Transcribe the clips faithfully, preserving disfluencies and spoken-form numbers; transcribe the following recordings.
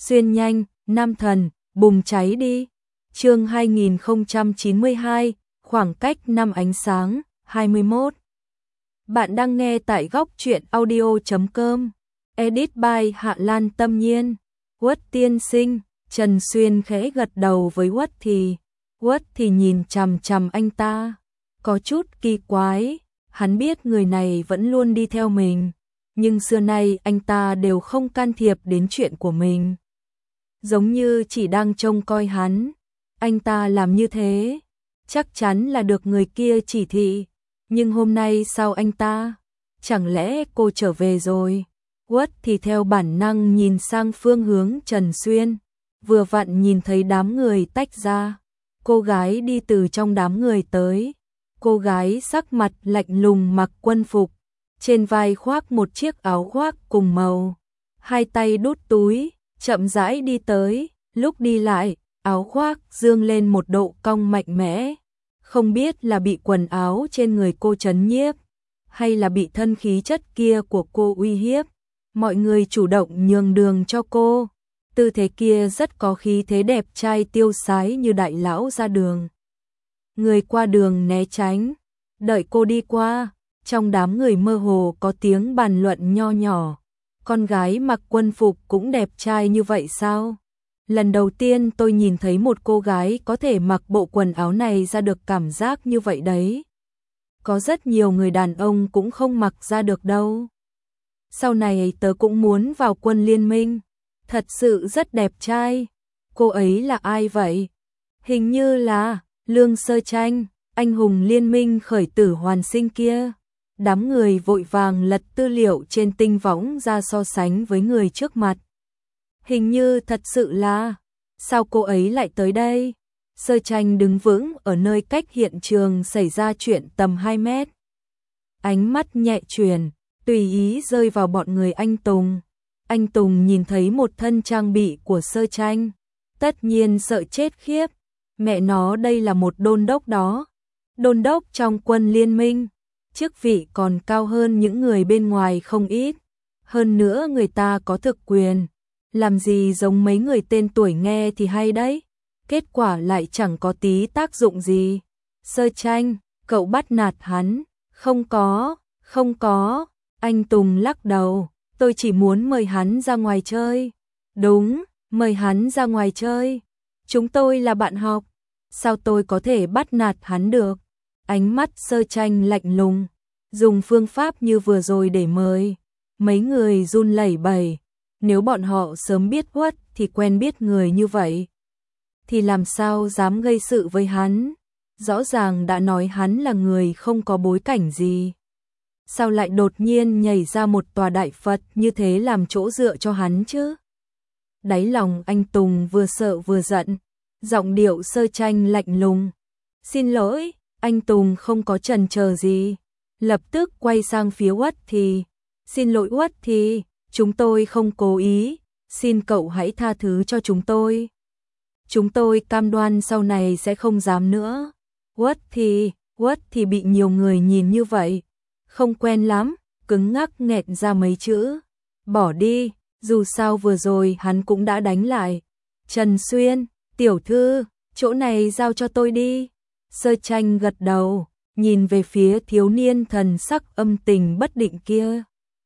Xuyên nhanh, nam thần, bùng cháy đi. Chương hai nghìn không trăm chín mươi hai, khoảng cách năm ánh sáng, hai mươi mốt. Bạn đang nghe tại góc truyện audio chấm com. Edit by Hạ Lan Tâm Nhiên. Uất tiên sinh, Trần Xuyên khẽ gật đầu với Uất thì. Uất thì nhìn chằm chằm anh ta, có chút kỳ quái, hắn biết người này vẫn luôn đi theo mình, nhưng xưa nay anh ta đều không can thiệp đến chuyện của mình. Giống như chỉ đang trông coi hắn, anh ta làm như thế, chắc chắn là được người kia chỉ thị, nhưng hôm nay sao anh ta? Chẳng lẽ cô trở về rồi? Uất thì theo bản năng nhìn sang phương hướng Trần Xuyên, vừa vặn nhìn thấy đám người tách ra. Cô gái đi từ trong đám người tới, cô gái sắc mặt lạnh lùng mặc quân phục, trên vai khoác một chiếc áo khoác cùng màu, hai tay đút túi, chậm rãi đi tới, lúc đi lại, áo khoác dương lên một độ cong mạnh mẽ, không biết là bị quần áo trên người cô trấn nhiếp, hay là bị thân khí chất kia của cô uy hiếp. Mọi người chủ động nhường đường cho cô. Tư thế kia rất có khí thế đẹp trai tiêu sái như đại lão ra đường. Người qua đường né tránh, đợi cô đi qua, trong đám người mơ hồ có tiếng bàn luận nho nhỏ. Con gái mặc quân phục cũng đẹp trai như vậy sao? Lần đầu tiên tôi nhìn thấy một cô gái có thể mặc bộ quần áo này ra được cảm giác như vậy đấy. Có rất nhiều người đàn ông cũng không mặc ra được đâu. Sau này tớ cũng muốn vào quân liên minh. Thật sự rất đẹp trai. Cô ấy là ai vậy? Hình như là Lương Sơ Tranh, anh hùng liên minh khởi tử hoàn sinh kia. Đám người vội vàng lật tư liệu trên tinh võng ra so sánh với người trước mặt. Hình như thật sự là, sao cô ấy lại tới đây? Sơ Tranh đứng vững ở nơi cách hiện trường xảy ra chuyện tầm hai mét. Ánh mắt nhẹ chuyển, tùy ý rơi vào bọn người anh Tùng. Anh Tùng nhìn thấy một thân trang bị của Sơ Tranh, tất nhiên sợ chết khiếp. Mẹ nó, đây là một đôn đốc đó. Đôn đốc trong quân liên minh, chức vị còn cao hơn những người bên ngoài không ít. Hơn nữa người ta có thực quyền, làm gì giống mấy người tên tuổi nghe thì hay đấy. Kết quả lại chẳng có tí tác dụng gì. Sơ Tranh, cậu bắt nạt hắn? Không có, không có. Anh Tùng lắc đầu. Tôi chỉ muốn mời hắn ra ngoài chơi. Đúng, mời hắn ra ngoài chơi. Chúng tôi là bạn học. Sao tôi có thể bắt nạt hắn được? Ánh mắt Sơ Tranh lạnh lùng, dùng phương pháp như vừa rồi để mời. Mấy người run lẩy bẩy. Nếu bọn họ sớm biết Uất thì quen biết người như vậy, thì làm sao dám gây sự với hắn? Rõ ràng đã nói hắn là người không có bối cảnh gì. Sao lại đột nhiên nhảy ra một tòa đại Phật như thế làm chỗ dựa cho hắn chứ? Đáy lòng anh Tùng vừa sợ vừa giận, giọng điệu Sơ Tranh lạnh lùng. Xin lỗi, anh Tùng không có chần chờ gì, lập tức quay sang phía Uất thì. Xin lỗi Uất thì, chúng tôi không cố ý, xin cậu hãy tha thứ cho chúng tôi. Chúng tôi cam đoan sau này sẽ không dám nữa. Uất thì, Uất thì bị nhiều người nhìn như vậy. Không quen lắm, cứng ngắc nghẹn ra mấy chữ. Bỏ đi, dù sao vừa rồi hắn cũng đã đánh lại. Trần Xuyên, tiểu thư, chỗ này giao cho tôi đi. Sơ Tranh gật đầu, nhìn về phía thiếu niên thần sắc âm tình bất định kia.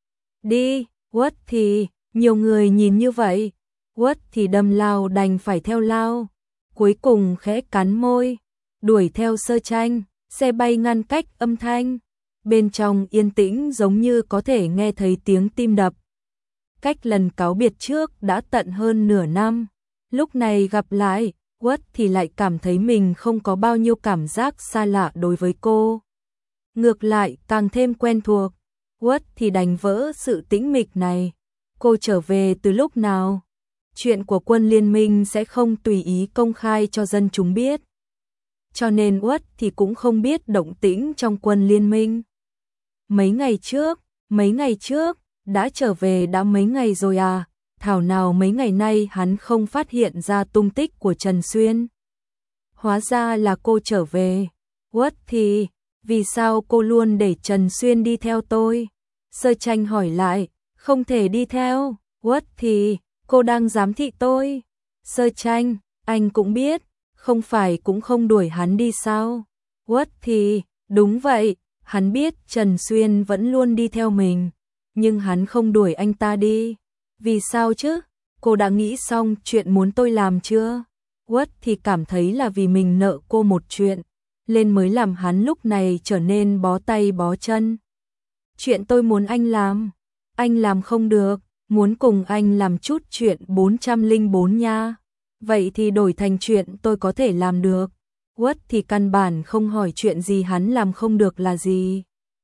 Đi, Uất thì, nhiều người nhìn như vậy. Uất thì đâm lao đành phải theo lao. Cuối cùng khẽ cắn môi, đuổi theo Sơ Tranh, xe bay ngăn cách âm thanh. Bên trong yên tĩnh giống như có thể nghe thấy tiếng tim đập. Cách lần cáo biệt trước đã tận hơn nửa năm. Lúc này gặp lại, Uất thì lại cảm thấy mình không có bao nhiêu cảm giác xa lạ đối với cô. Ngược lại càng thêm quen thuộc. Uất thì đành vỡ sự tĩnh mịch này. Cô trở về từ lúc nào? Chuyện của quân liên minh sẽ không tùy ý công khai cho dân chúng biết. Cho nên Uất thì cũng không biết động tĩnh trong quân liên minh. Mấy ngày trước, mấy ngày trước, đã trở về đã mấy ngày rồi à? Thảo nào mấy ngày nay hắn không phát hiện ra tung tích của Trần Xuyên. Hóa ra là cô trở về. Uất thì, vì sao cô luôn để Trần Xuyên đi theo tôi? Sơ Tranh hỏi lại. Không thể đi theo. Uất thì, Cô đang giám thị tôi. Sơ Tranh, anh cũng biết, không phải cũng không đuổi hắn đi sao? Uất thì, đúng vậy, hắn biết Trần Xuyên vẫn luôn đi theo mình, nhưng hắn không đuổi anh ta đi. Vì sao chứ? Cô đã nghĩ xong chuyện muốn tôi làm chưa? Uất thì cảm thấy là vì mình nợ cô một chuyện, lên mới làm hắn lúc này trở nên bó tay bó chân. Chuyện tôi muốn anh làm, anh làm không được, muốn cùng anh làm chút chuyện bốn trăm lẻ bốn nha. Vậy thì đổi thành chuyện tôi có thể làm được. Uất thì căn bản không hỏi chuyện gì hắn làm không được là gì.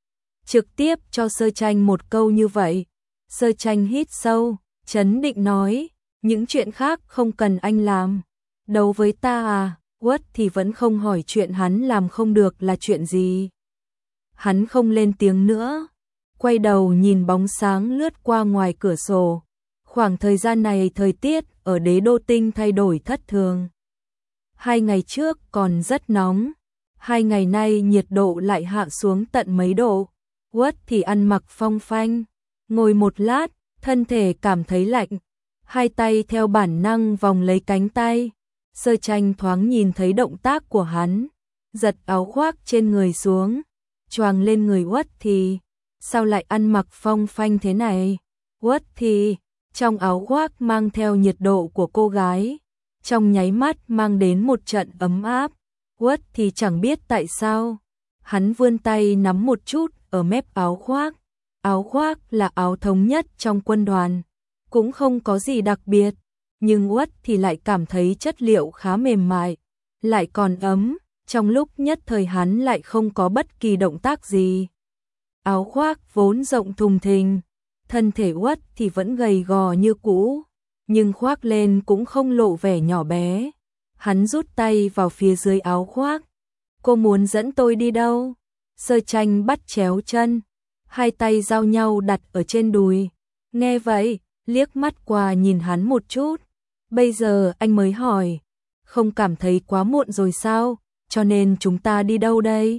Trực tiếp cho Sơ Tranh một câu như vậy. Sơ Tranh hít sâu, trấn định nói, những chuyện khác không cần anh làm. Đấu với ta à? Uất thì vẫn không hỏi chuyện hắn làm không được là chuyện gì. Hắn không lên tiếng nữa, quay đầu nhìn bóng sáng lướt qua ngoài cửa sổ. Khoảng thời gian này thời tiết ở Đế Đô Tinh thay đổi thất thường. Hai ngày trước còn rất nóng, hai ngày nay nhiệt độ lại hạ xuống tận mấy độ. Uất thì ăn mặc phong phanh, ngồi một lát, thân thể cảm thấy lạnh, hai tay theo bản năng vòng lấy cánh tay. Sơ Tranh thoáng nhìn thấy động tác của hắn, giật áo khoác trên người xuống, choàng lên người Uất thì, sao lại ăn mặc phong phanh thế này? Uất thì, trong áo khoác mang theo nhiệt độ của cô gái, trong nháy mắt mang đến một trận ấm áp. Uất thì chẳng biết tại sao, hắn vươn tay nắm một chút ở mép áo khoác. Áo khoác là áo thống nhất trong quân đoàn, cũng không có gì đặc biệt, nhưng Uất thì lại cảm thấy chất liệu khá mềm mại, lại còn ấm, trong lúc nhất thời hắn lại không có bất kỳ động tác gì. Áo khoác vốn rộng thùng thình, thân thể Uất thì vẫn gầy gò như cũ, nhưng khoác lên cũng không lộ vẻ nhỏ bé. Hắn rút tay vào phía dưới áo khoác. Cô muốn dẫn tôi đi đâu? Sơ Tranh bắt chéo chân, hai tay giao nhau đặt ở trên đùi. Nghe vậy, liếc mắt qua nhìn hắn một chút. Bây giờ anh mới hỏi, không cảm thấy quá muộn rồi sao? Cho nên chúng ta đi đâu đây?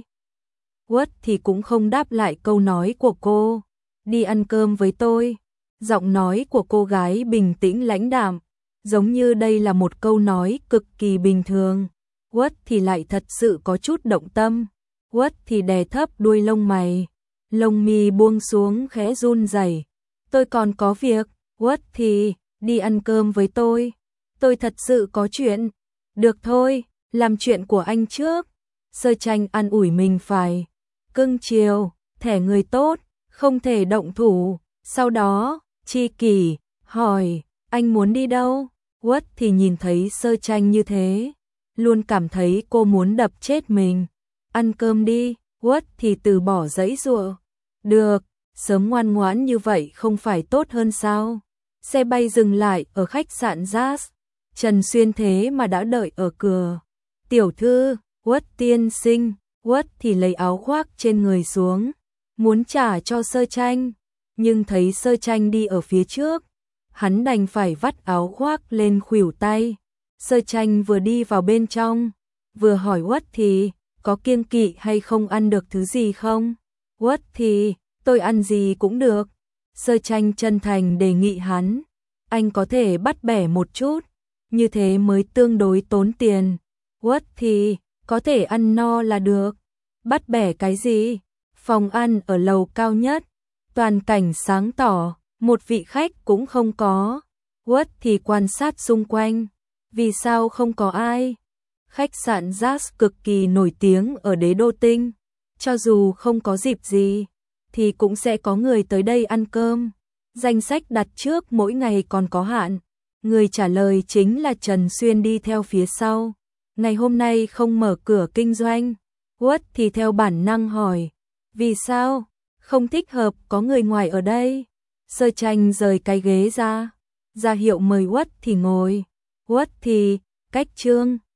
Uất thì cũng không đáp lại câu nói của cô. Đi ăn cơm với tôi. Giọng nói của cô gái bình tĩnh lãnh đạm, giống như đây là một câu nói cực kỳ bình thường. Uất thì lại thật sự có chút động tâm. Uất thì đè thấp đuôi lông mày, lông mi buông xuống khẽ run rẩy. Tôi còn có việc. Uất thì, đi ăn cơm với tôi. Tôi thật sự có chuyện. Được thôi, làm chuyện của anh trước. Sơ Tranh an ủi mình phải cưng chiều, thẻ người tốt, không thể động thủ. Sau đó, Chi Kỷ hỏi, anh muốn đi đâu? Uất thì nhìn thấy Sơ Tranh như thế, luôn cảm thấy cô muốn đập chết mình. Ăn cơm đi. Uất thì từ bỏ giãy giụa. Được, sớm ngoan ngoãn như vậy không phải tốt hơn sao? Xe bay dừng lại ở khách sạn Jazz. Trần Xuyên thế mà đã đợi ở cửa. Tiểu thư, Uất tiên sinh. Uất thì lấy áo khoác trên người xuống, muốn trả cho Sơ Tranh, nhưng thấy Sơ Tranh đi ở phía trước, hắn đành phải vắt áo khoác lên khuỷu tay. Sơ Tranh vừa đi vào bên trong, vừa hỏi Uất thì, có kiêng kỵ hay không ăn được thứ gì không? Uất thì, tôi ăn gì cũng được. Sơ Tranh chân thành đề nghị hắn, anh có thể bắt bẻ một chút, như thế mới tương đối tốn tiền. Uất thì, có thể ăn no là được. Bắt bẻ cái gì? Phòng ăn ở lầu cao nhất, toàn cảnh sáng tỏ, một vị khách cũng không có. Uất thì quan sát xung quanh, vì sao không có ai? Khách sạn Jazz cực kỳ nổi tiếng ở Đế Đô Tinh, cho dù không có dịp gì, thì cũng sẽ có người tới đây ăn cơm. Danh sách đặt trước mỗi ngày còn có hạn. Người trả lời chính là Trần Xuyên đi theo phía sau. Ngày hôm nay không mở cửa kinh doanh. Uất thì theo bản năng hỏi, vì sao? Không thích hợp có người ngoài ở đây. Sơ Tranh rời cái ghế ra, ra hiệu mời Uất thì ngồi. Uất thì, cách trương.